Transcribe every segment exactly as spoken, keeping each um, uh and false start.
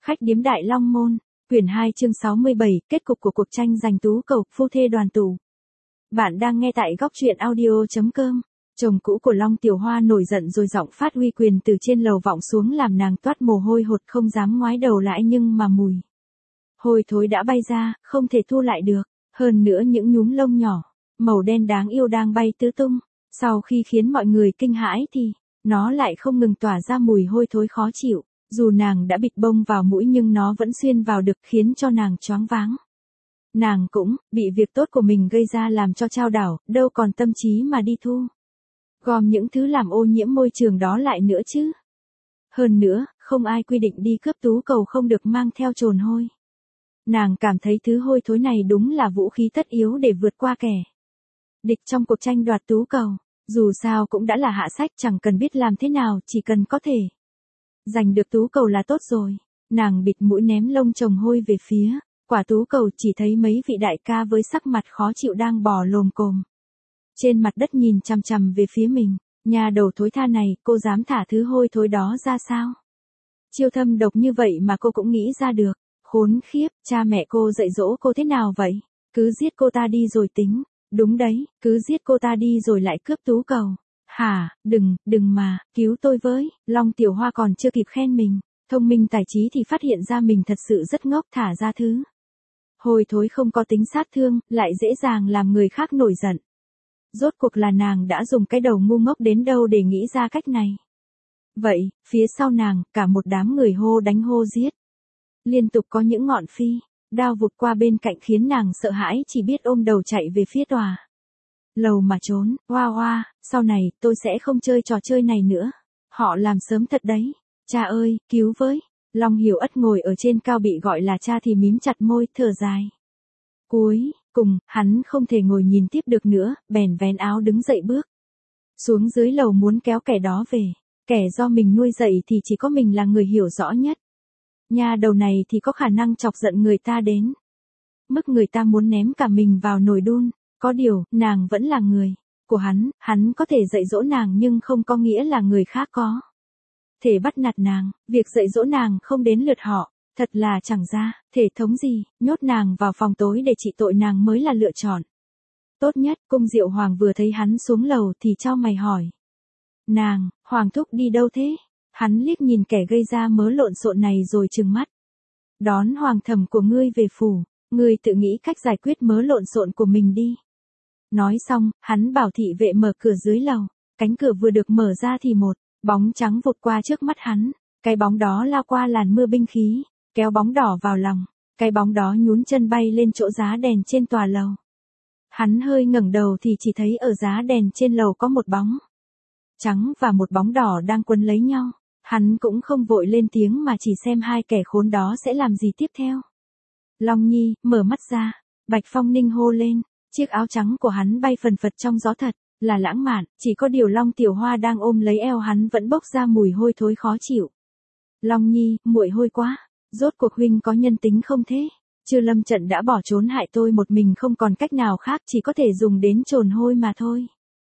Khách điếm Đại Long Môn, quyển hai chương sáu mươi bảy, kết cục của cuộc tranh giành tú cầu, phu thê đoàn tụ. Bạn đang nghe tại góc truyện audio.com. Chồng cũ của Long Tiểu Hoa nổi giận rồi giọng phát uy quyền từ trên lầu vọng xuống làm nàng toát mồ hôi hột không dám ngoái đầu lại, nhưng mà mùi hôi thối đã bay ra, không thể thu lại được. Hơn nữa những nhúm lông nhỏ, màu đen đáng yêu đang bay tứ tung. Sau khi khiến mọi người kinh hãi thì, nó lại không ngừng tỏa ra mùi hôi thối khó chịu. Dù nàng đã bịt bông vào mũi nhưng nó vẫn xuyên vào được, khiến cho nàng choáng váng. Nàng cũng bị việc tốt của mình gây ra làm cho chao đảo, đâu còn tâm trí mà đi thu gom những thứ làm ô nhiễm môi trường đó lại nữa chứ. Hơn nữa, không ai quy định đi cướp tú cầu không được mang theo trồn hôi. Nàng cảm thấy thứ hôi thối này đúng là vũ khí tất yếu để vượt qua kẻ địch trong cuộc tranh đoạt tú cầu. Dù sao cũng đã là hạ sách, chẳng cần biết làm thế nào, chỉ cần có thể giành được tú cầu là tốt rồi. Nàng bịt mũi ném lông chồng hôi về phía quả tú cầu, chỉ thấy mấy vị đại ca với sắc mặt khó chịu đang bò lồm cồm trên mặt đất nhìn chằm chằm về phía mình. Nhà đầu thối tha này, cô dám thả thứ hôi thối đó ra sao? Chiêu thâm độc như vậy mà cô cũng nghĩ ra được. Khốn khiếp, cha mẹ cô dạy dỗ cô thế nào vậy? Cứ giết cô ta đi rồi tính. Đúng đấy, cứ giết cô ta đi rồi lại cướp tú cầu. Hả, đừng, đừng mà, cứu tôi với. Long Tiểu Hoa còn chưa kịp khen mình thông minh tài trí thì phát hiện ra mình thật sự rất ngốc, thả ra thứ hôi thối không có tính sát thương, lại dễ dàng làm người khác nổi giận. Rốt cuộc là nàng đã dùng cái đầu ngu ngốc đến đâu để nghĩ ra cách này. Vậy, phía sau nàng, cả một đám người hô đánh hô giết. Liên tục có những ngọn phi đao vụt qua bên cạnh khiến nàng sợ hãi, chỉ biết ôm đầu chạy về phía tòa lầu mà trốn. Hoa hoa, sau này tôi sẽ không chơi trò chơi này nữa. Họ làm sớm thật đấy. Cha ơi, cứu với. Long Hiểu Ất ngồi ở trên cao bị gọi là cha thì mím chặt môi, thở dài. Cuối cùng, hắn không thể ngồi nhìn tiếp được nữa, bèn vén áo đứng dậy bước xuống dưới lầu muốn kéo kẻ đó về. Kẻ do mình nuôi dạy thì chỉ có mình là người hiểu rõ nhất. Nhà đầu này thì có khả năng chọc giận người ta đến mức người ta muốn ném cả mình vào nồi đun. Có điều, nàng vẫn là người của hắn, hắn có thể dạy dỗ nàng nhưng không có nghĩa là người khác có thể bắt nạt nàng. Việc dạy dỗ nàng không đến lượt họ, thật là chẳng ra thể thống gì. Nhốt nàng vào phòng tối để trị tội nàng mới là lựa chọn tốt nhất. Cung Diệu Hoàng vừa thấy hắn xuống lầu thì chau mày hỏi. Nàng, Hoàng thúc đi đâu thế? Hắn liếc nhìn kẻ gây ra mớ lộn xộn này rồi trừng mắt. Đón hoàng thẩm của ngươi về phủ, ngươi tự nghĩ cách giải quyết mớ lộn xộn của mình đi. Nói xong, hắn bảo thị vệ mở cửa dưới lầu. Cánh cửa vừa được mở ra thì một bóng trắng vụt qua trước mắt hắn. Cái bóng đó lao qua làn mưa binh khí, kéo bóng đỏ vào lòng. Cái bóng đó nhún chân bay lên chỗ giá đèn trên tòa lầu. Hắn hơi ngẩng đầu thì chỉ thấy ở giá đèn trên lầu có một bóng trắng và một bóng đỏ đang quấn lấy nhau. Hắn cũng không vội lên tiếng mà chỉ xem hai kẻ khốn đó sẽ làm gì tiếp theo. Long Nhi, mở mắt ra. Bạch Phong Ninh hô lên. Chiếc áo trắng của hắn bay phần phật trong gió, thật là lãng mạn. Chỉ có điều Long Tiểu Hoa đang ôm lấy eo hắn vẫn bốc ra mùi hôi thối khó chịu. Long Nhi, muội hôi quá. Rốt cuộc huynh có nhân tính không thế? Chưa lâm trận đã bỏ trốn hại tôi một mình, không còn cách nào khác, chỉ có thể dùng đến trồn hôi mà thôi.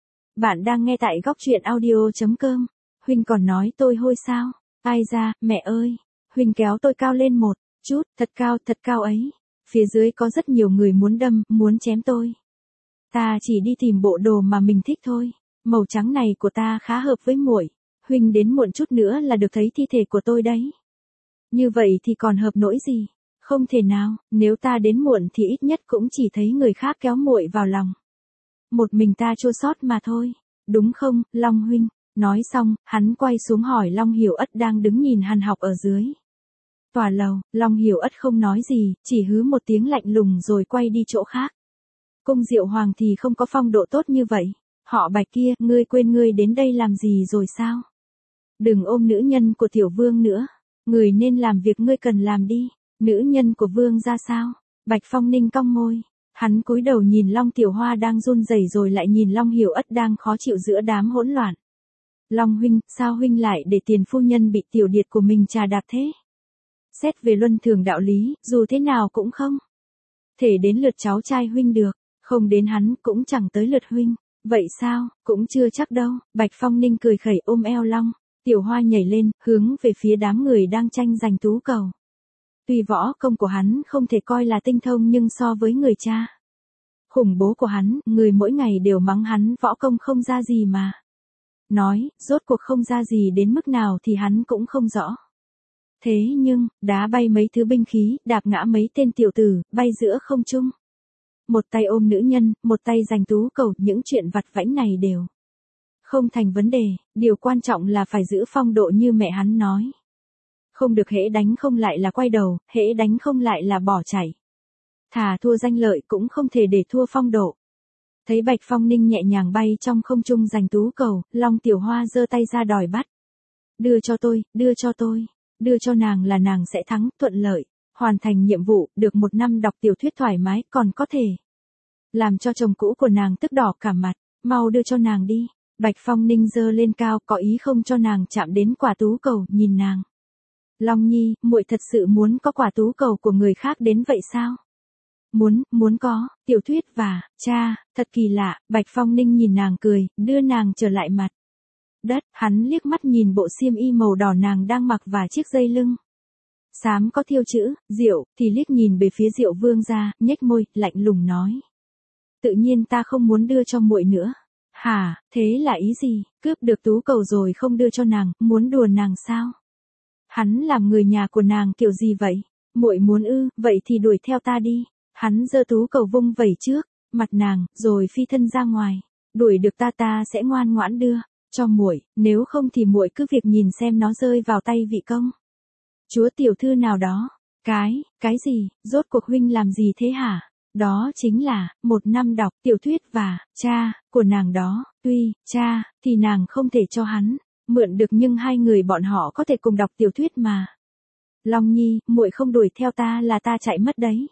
Bạn đang nghe tại góc truyện audio.com. Huynh còn nói tôi hôi sao? Ai ra, mẹ ơi. Huynh kéo tôi cao lên một chút, thật cao, thật cao ấy. Phía dưới có rất nhiều người muốn đâm, muốn chém tôi. Ta chỉ đi tìm bộ đồ mà mình thích thôi. Màu trắng này của ta khá hợp với muội. Huynh đến muộn chút nữa là được thấy thi thể của tôi đấy. Như vậy thì còn hợp nỗi gì? Không thể nào, nếu ta đến muộn thì ít nhất cũng chỉ thấy người khác kéo muội vào lòng. Một mình ta chua xót mà thôi. Đúng không, Long huynh? Nói xong, hắn quay xuống hỏi Long Hiểu Ất đang đứng nhìn hằn học ở dưới tòa lầu. Long Hiểu Ất không nói gì, chỉ hứ một tiếng lạnh lùng rồi quay đi chỗ khác. Cung Diệu Hoàng thì không có phong độ tốt như vậy. Họ Bạch kia, ngươi quên ngươi đến đây làm gì rồi sao? Đừng ôm nữ nhân của tiểu vương nữa. Người nên làm việc ngươi cần làm đi. Nữ nhân của vương ra sao? Bạch Phong Ninh cong môi. Hắn cúi đầu nhìn Long Tiểu Hoa đang run rẩy rồi lại nhìn Long Hiểu Ất đang khó chịu giữa đám hỗn loạn. Long huynh, sao huynh lại để tiền phu nhân bị tiểu điệt của mình trà đạp thế? Xét về luân thường đạo lý, dù thế nào cũng không thể đến lượt cháu trai huynh được, không đến hắn cũng chẳng tới lượt huynh. Vậy sao, cũng chưa chắc đâu. Bạch Phong Ninh cười khẩy ôm eo Long Tiểu Hoa nhảy lên, hướng về phía đám người đang tranh giành tú cầu. Tuy võ công của hắn không thể coi là tinh thông nhưng so với người cha khủng bố của hắn, người mỗi ngày đều mắng hắn võ công không ra gì mà. Nói, rốt cuộc không ra gì đến mức nào thì hắn cũng không rõ. Thế nhưng, đá bay mấy thứ binh khí, đạp ngã mấy tên tiểu tử, bay giữa không trung. Một tay ôm nữ nhân, một tay giành tú cầu, những chuyện vặt vãnh này đều không thành vấn đề, điều quan trọng là phải giữ phong độ như mẹ hắn nói. Không được hễ đánh không lại là quay đầu, hễ đánh không lại là bỏ chạy. Thà thua danh lợi cũng không thể để thua phong độ. Thấy Bạch Phong Ninh nhẹ nhàng bay trong không trung giành tú cầu, Long Tiểu Hoa giơ tay ra đòi bắt. Đưa cho tôi, đưa cho tôi, đưa cho nàng là nàng sẽ thắng, thuận lợi, hoàn thành nhiệm vụ, được một năm đọc tiểu thuyết thoải mái, còn có thể làm cho chồng cũ của nàng tức đỏ cả mặt, mau đưa cho nàng đi. Bạch Phong Ninh giơ lên cao, có ý không cho nàng chạm đến quả tú cầu, nhìn nàng. Long Nhi, muội thật sự muốn có quả tú cầu của người khác đến vậy sao? Muốn, muốn có, tiểu thuyết và, cha, thật kỳ lạ, Bạch Phong Ninh nhìn nàng cười, đưa nàng trở lại mặt đất, hắn liếc mắt nhìn bộ xiêm y màu đỏ nàng đang mặc và chiếc dây lưng xám có thiêu chữ, Diệu, thì liếc nhìn về phía Diệu Vương gia, nhếch môi, lạnh lùng nói. Tự nhiên ta không muốn đưa cho muội nữa. Hả, thế là ý gì, cướp được tú cầu rồi không đưa cho nàng, muốn đùa nàng sao? Hắn làm người nhà của nàng kiểu gì vậy? Muội muốn ư, vậy thì đuổi theo ta đi. Hắn giơ tú cầu vung vẩy trước mặt nàng, rồi phi thân ra ngoài. Đuổi được ta ta sẽ ngoan ngoãn đưa cho muội, nếu không thì muội cứ việc nhìn xem nó rơi vào tay vị công chúa tiểu thư nào đó. Cái, cái gì, rốt cuộc huynh làm gì thế hả? Đó chính là, một năm đọc tiểu thuyết và, cha, của nàng đó, tuy, cha, thì nàng không thể cho hắn mượn được nhưng hai người bọn họ có thể cùng đọc tiểu thuyết mà. Long Nhi, muội không đuổi theo ta là ta chạy mất đấy.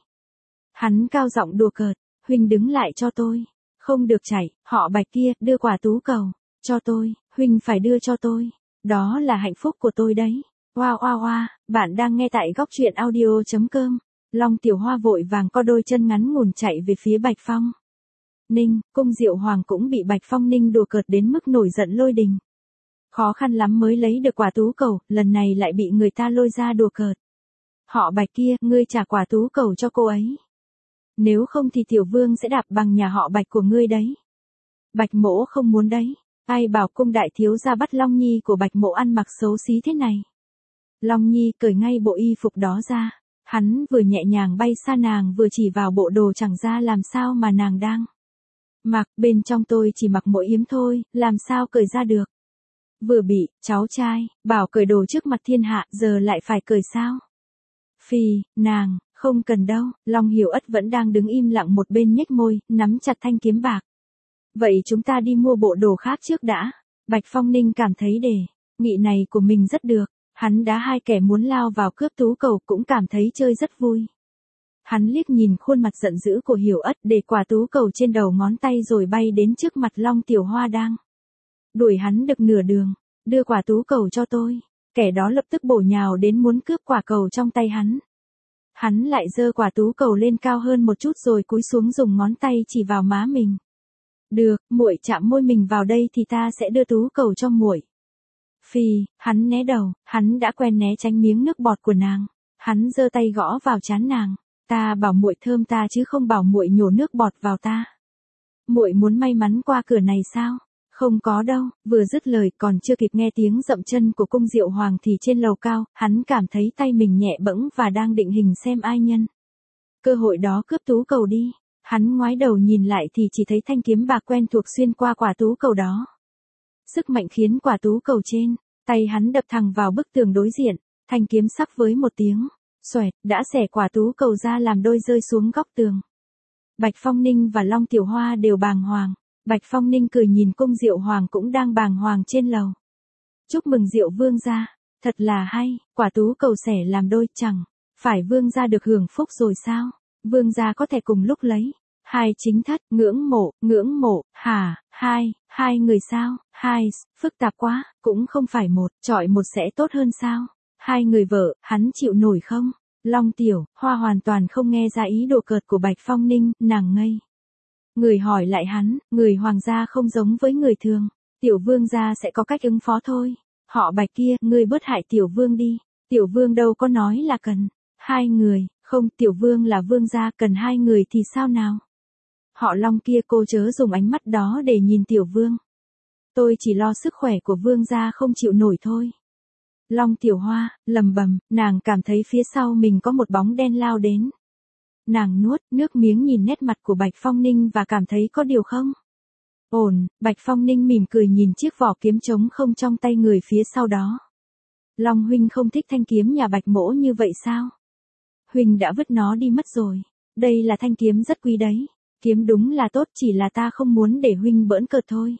Hắn cao giọng đùa cợt, huynh đứng lại cho tôi. Không được chạy, họ Bạch kia, đưa quả tú cầu cho tôi, huynh phải đưa cho tôi. Đó là hạnh phúc của tôi đấy. Oa oa oa, bạn đang nghe tại góc truyện audio chấm com. Long Tiểu Hoa vội vàng co đôi chân ngắn ngủn chạy về phía Bạch Phong Ninh, cung Diệu Hoàng cũng bị Bạch Phong Ninh đùa cợt đến mức nổi giận lôi đình. Khó khăn lắm mới lấy được quả tú cầu, lần này lại bị người ta lôi ra đùa cợt. Họ Bạch kia, ngươi trả quả tú cầu cho cô ấy. Nếu không thì tiểu vương sẽ đạp bằng nhà họ Bạch của ngươi đấy. Bạch Mỗ không muốn đấy. Ai bảo cung đại thiếu gia bắt Long Nhi của Bạch Mỗ ăn mặc xấu xí thế này. Long Nhi cởi ngay bộ y phục đó ra. Hắn vừa nhẹ nhàng bay xa nàng vừa chỉ vào bộ đồ chẳng ra làm sao mà nàng đang mặc, bên trong tôi chỉ mặc mỗi yếm thôi, làm sao cởi ra được. Vừa bị, cháu trai, bảo cởi đồ trước mặt thiên hạ, giờ lại phải cởi sao? Phi, nàng, không cần đâu, Long Hiểu Ất vẫn đang đứng im lặng một bên nhếch môi, nắm chặt thanh kiếm bạc. Vậy chúng ta đi mua bộ đồ khác trước đã. Bạch Phong Ninh cảm thấy đề nghị này của mình rất được. Hắn đá hai kẻ muốn lao vào cướp tú cầu cũng cảm thấy chơi rất vui. Hắn liếc nhìn khuôn mặt giận dữ của Hiểu Ất để quả tú cầu trên đầu ngón tay rồi bay đến trước mặt Long Tiểu Hoa đang đuổi hắn được nửa đường. Đưa quả tú cầu cho tôi. Kẻ đó lập tức bổ nhào đến muốn cướp quả cầu trong tay hắn. Hắn lại giơ quả tú cầu lên cao hơn một chút rồi cúi xuống dùng ngón tay chỉ vào má mình. Được, muội chạm môi mình vào đây thì ta sẽ đưa tú cầu cho muội. Phi, hắn né đầu, hắn đã quen né tránh miếng nước bọt của nàng. Hắn giơ tay gõ vào trán nàng. Ta bảo muội thơm ta chứ không bảo muội nhổ nước bọt vào ta. Muội muốn may mắn qua cửa này sao? Không có đâu. Vừa dứt lời còn chưa kịp nghe tiếng dậm chân của cung Diệu Hoàng thì trên lầu cao, hắn cảm thấy tay mình nhẹ bẫng và đang định hình xem ai nhân cơ hội đó cướp tú cầu đi. Hắn ngoái đầu nhìn lại thì chỉ thấy thanh kiếm bạc quen thuộc xuyên qua quả tú cầu đó. Sức mạnh khiến quả tú cầu trên tay hắn đập thẳng vào bức tường đối diện, thanh kiếm sắc với một tiếng xoẹt đã xẻ quả tú cầu ra làm đôi rơi xuống góc tường. Bạch Phong Ninh và Long Tiểu Hoa đều bàng hoàng. Bạch Phong Ninh cười nhìn cung Diệu Hoàng cũng đang bàng hoàng trên lầu. Chúc mừng Diệu Vương gia, thật là hay, quả tú cầu xẻ làm đôi, chẳng phải Vương gia được hưởng phúc rồi sao? Vương gia có thể cùng lúc lấy hai chính thất, ngưỡng mộ, ngưỡng mộ, hả, hai, hai người sao? Hai, phức tạp quá, cũng không phải một, chọi một sẽ tốt hơn sao? Hai người vợ, hắn chịu nổi không? Long Tiểu Hoa hoàn toàn không nghe ra ý đồ cợt của Bạch Phong Ninh, nàng ngây người hỏi lại hắn, người hoàng gia không giống với người thường, tiểu vương gia sẽ có cách ứng phó thôi. Họ Bạch kia, ngươi bớt hại tiểu vương đi, tiểu vương đâu có nói là cần Hai người, không, Tiểu Vương là vương gia, cần hai người thì sao nào? Họ Long kia, cô chớ dùng ánh mắt đó để nhìn Tiểu Vương. Tôi chỉ lo sức khỏe của vương gia không chịu nổi thôi. Long Tiểu Hoa, lầm bầm, nàng cảm thấy phía sau mình có một bóng đen lao đến. Nàng nuốt nước miếng nhìn nét mặt của Bạch Phong Ninh và cảm thấy có điều không ổn. Bạch Phong Ninh mỉm cười nhìn chiếc vỏ kiếm trống không trong tay người phía sau đó. Long huynh không thích thanh kiếm nhà Bạch mỗ như vậy sao? Huynh đã vứt nó đi mất rồi. Đây là thanh kiếm rất quý đấy. Kiếm đúng là tốt, chỉ là ta không muốn để huynh bỡn cợt thôi.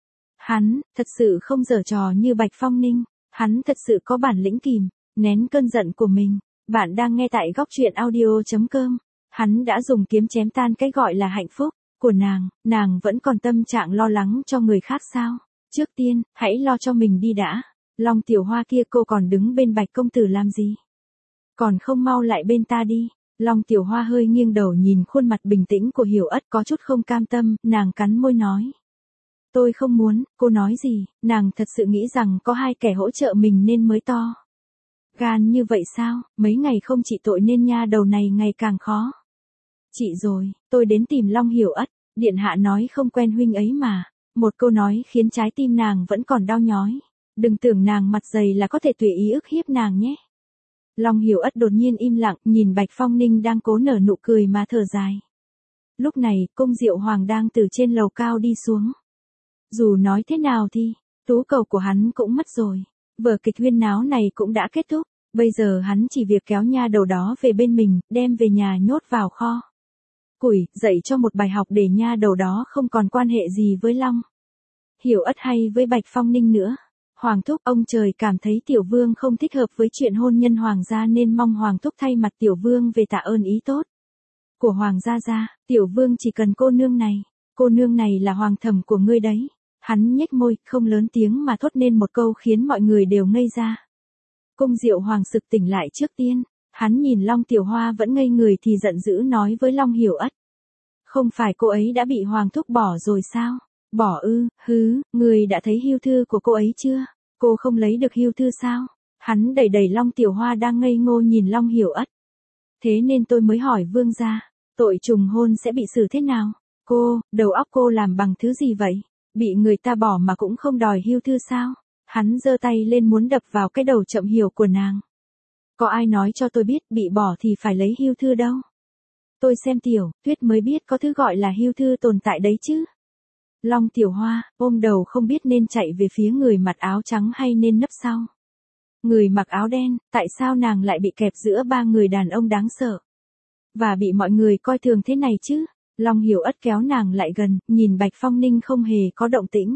Hắn, thật sự không giở trò như Bạch Phong Ninh. Hắn thật sự có bản lĩnh kìm, nén cơn giận của mình. Bạn đang nghe tại góc truyện audio chấm com. Hắn đã dùng kiếm chém tan cái gọi là hạnh phúc của nàng, nàng vẫn còn tâm trạng lo lắng cho người khác sao? Trước tiên, hãy lo cho mình đi đã. Long Tiểu Hoa kia, cô còn đứng bên Bạch công tử làm gì? Còn không mau lại bên ta đi. Long Tiểu Hoa hơi nghiêng đầu nhìn khuôn mặt bình tĩnh của Hiểu Ất, có chút không cam tâm, nàng cắn môi nói. Tôi không muốn, cô nói gì, nàng thật sự nghĩ rằng có hai kẻ hỗ trợ mình nên mới to gan như vậy sao? Mấy ngày không trị tội nên nha đầu này ngày càng khó chị rồi. Tôi đến tìm Long Hiểu Ất, điện hạ nói không quen huynh ấy mà. Một câu nói khiến trái tim nàng vẫn còn đau nhói. Đừng tưởng nàng mặt dày là có thể tùy ý ức hiếp nàng nhé. Long Hiểu Ất đột nhiên im lặng, nhìn Bạch Phong Ninh đang cố nở nụ cười mà thở dài. Lúc này, Cung Diệu Hoàng đang từ trên lầu cao đi xuống. Dù nói thế nào thì, tú cầu của hắn cũng mất rồi. Vở kịch huyên náo này cũng đã kết thúc. Bây giờ hắn chỉ việc kéo nha đầu đó về bên mình, đem về nhà nhốt vào kho củi, dạy cho một bài học để nha đầu đó không còn quan hệ gì với Long Hiểu Ất hay với Bạch Phong Ninh nữa. Hoàng thúc, ông trời cảm thấy Tiểu Vương không thích hợp với chuyện hôn nhân hoàng gia nên mong Hoàng thúc thay mặt Tiểu Vương về tạ ơn ý tốt của Hoàng gia gia. Tiểu Vương chỉ cần cô nương này. Cô nương này là hoàng thẩm của ngươi đấy. Hắn nhếch môi, không lớn tiếng mà thốt nên một câu khiến mọi người đều ngây ra. Cung Diệu Hoàng sực tỉnh lại trước tiên. Hắn nhìn Long Tiểu Hoa vẫn ngây người thì giận dữ nói với Long Hiểu Ất. Không phải cô ấy đã bị Hoàng thúc bỏ rồi sao? Bỏ ư, hứ, người đã thấy hưu thư của cô ấy chưa? Cô không lấy được hưu thư sao? Hắn đẩy đẩy Long Tiểu Hoa đang ngây ngô nhìn Long Hiểu Ất. Thế nên tôi mới hỏi vương gia, tội trùng hôn sẽ bị xử thế nào? Cô, đầu óc cô làm bằng thứ gì vậy? Bị người ta bỏ mà cũng không đòi hưu thư sao? Hắn giơ tay lên muốn đập vào cái đầu chậm hiểu của nàng. Có ai nói cho tôi biết bị bỏ thì phải lấy hưu thư đâu? Tôi xem Tiểu Tuyết mới biết có thứ gọi là hưu thư tồn tại đấy chứ. Long Tiểu Hoa ôm đầu không biết nên chạy về phía người mặc áo trắng hay nên nấp sau. Người mặc áo đen, tại sao nàng lại bị kẹp giữa ba người đàn ông đáng sợ? Và bị mọi người coi thường thế này chứ? Long Hiểu Ất kéo nàng lại gần, nhìn Bạch Phong Ninh không hề có động tĩnh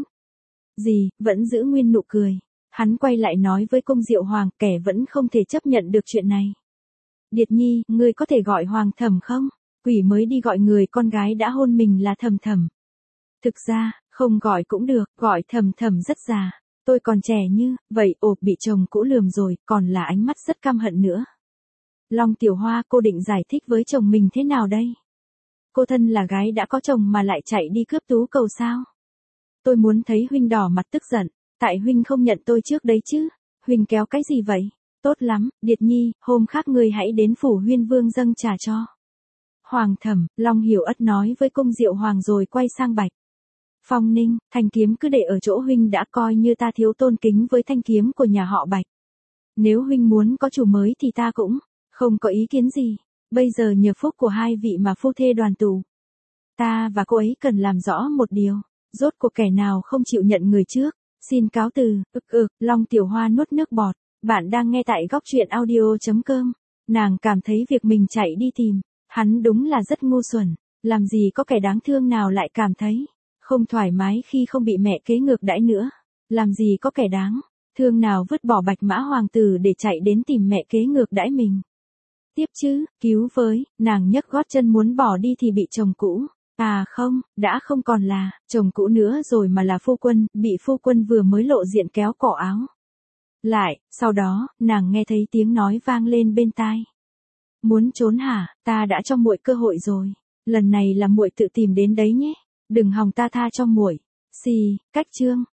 gì, vẫn giữ nguyên nụ cười. Hắn quay lại nói với Cung Diệu Hoàng, kẻ vẫn không thể chấp nhận được chuyện này. Điệt Nhi, ngươi có thể gọi Hoàng thẩm không? Quỷ mới đi gọi người con gái đã hôn mình là thầm thầm. Thực ra, không gọi cũng được, gọi thầm thầm rất già. Tôi còn trẻ như, vậy ộp bị chồng cũ lườm rồi, còn là ánh mắt rất căm hận nữa. Long Tiểu Hoa, cô định giải thích với chồng mình thế nào đây? Cô thân là gái đã có chồng mà lại chạy đi cướp tú cầu sao? Tôi muốn thấy huynh đỏ mặt tức giận, tại huynh không nhận tôi trước đấy chứ. Huynh kéo cái gì vậy? Tốt lắm, Điệt Nhi, hôm khác ngươi hãy đến phủ Huyên Vương dâng trà cho Hoàng thẩm. Long Hiểu Ất nói với Cung Diệu Hoàng rồi quay sang Bạch Phong Ninh, thanh kiếm cứ để ở chỗ huynh đã, coi như ta thiếu tôn kính với thanh kiếm của nhà họ Bạch. Nếu huynh muốn có chủ mới thì ta cũng không có ý kiến gì. Bây giờ nhờ phúc của hai vị mà phu thê đoàn tụ. Ta và cô ấy cần làm rõ một điều. Rốt cuộc kẻ nào không chịu nhận người trước. Xin cáo từ, ực ực, Long Tiểu Hoa nuốt nước bọt. Bạn đang nghe tại góc truyện audio chấm com. Nàng cảm thấy việc mình chạy đi tìm hắn đúng là rất ngu xuẩn. Làm gì có kẻ đáng thương nào lại cảm thấy không thoải mái khi không bị mẹ kế ngược đãi nữa. Làm gì có kẻ đáng thương nào vứt bỏ Bạch Mã Hoàng tử để chạy đến tìm mẹ kế ngược đãi mình. Tiếp chứ, cứu với, nàng nhấc gót chân muốn bỏ đi thì bị chồng cũ. À không, đã không còn là chồng cũ nữa rồi mà là phu quân, bị phu quân vừa mới lộ diện kéo cổ áo lại. Sau đó, nàng nghe thấy tiếng nói vang lên bên tai. Muốn trốn hả? Ta đã cho muội cơ hội rồi. Lần này là muội tự tìm đến đấy nhé. Đừng hòng ta tha cho muội. Xì, cách chương.